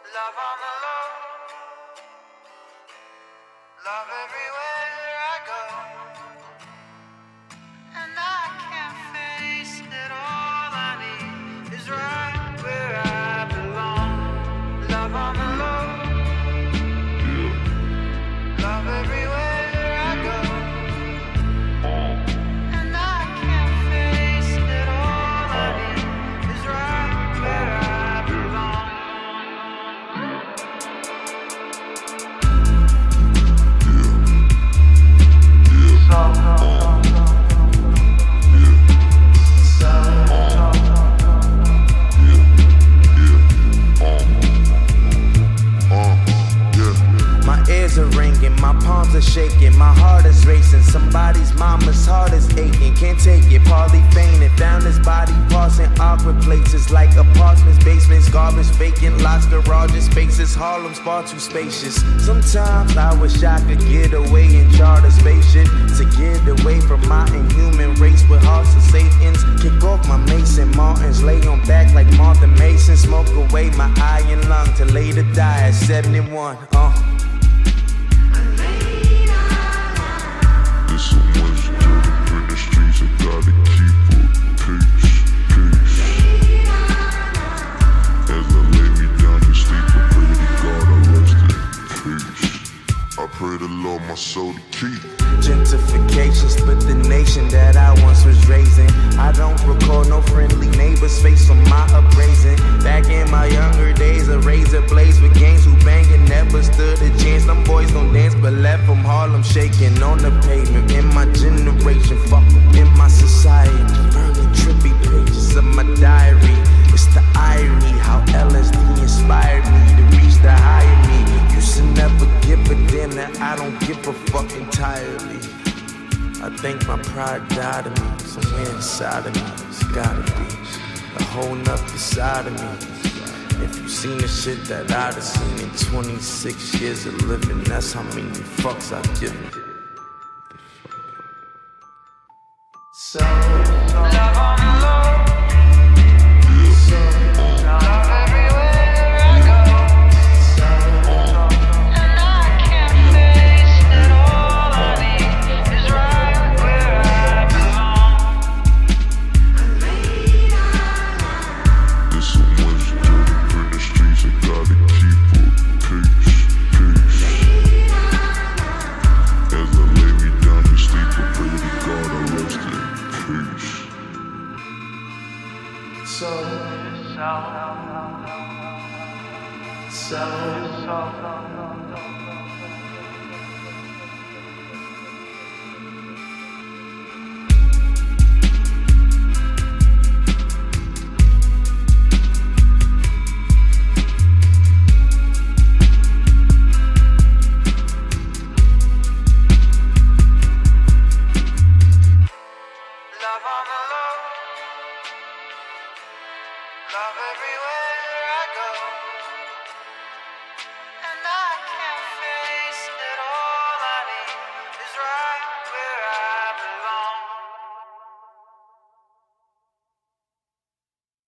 Love on the low, love everywhere I go, and I can't face it. All I need is right where I belong. Love on the low, love everywhere I go, and I can't face it. All I need is right where I belong. My ears are ringing, my palms are shaking, my heart is racing. Somebody's mama's heart is aching, can't take it. Partly fainted, found his body parts in awkward places like apartments, basements, garbage, vacant lots, garages, spaces. Harlem's far too spacious. Sometimes I wish I could get away and chart a spaceship to get away from my inhuman race with hearts of Satans. Kick off my Mason Martins, lay on back like Martha Mason. Smoke away my iron lung to later die at 71. There's so much dirt in the streets, I gotta keep up pace. As I lay me down to sleep, I pray to God I rest in peace. I pray the Lord my soul to keep. Gentrification split the nation that I once was raising. I don't recall no friendly neighbors face on my uprising. Back in my younger days, a razor blades with gangs who banging never stood a chance. Them boys don't dance but left from Harlem shaking on the pavement. In my generation, fuck em. In my society, burning trippy pages of my diary. It's the irony how LSD inspired me to reach the higher me. Used to never give a damn, that I don't give a fuck entirely. I think my pride died of me, somewhere inside of me. It's gotta be a whole nother side of me. If you seen the shit that I'd have seen in 26 years of living, that's how many fucks I've given. So Love on the low, love everywhere I go, and I can't face it. All I need is right where I belong. There's so much dirt in the streets, I gotta keep up pace. As I lay me down to sleep, I pray to God I rest in peace. so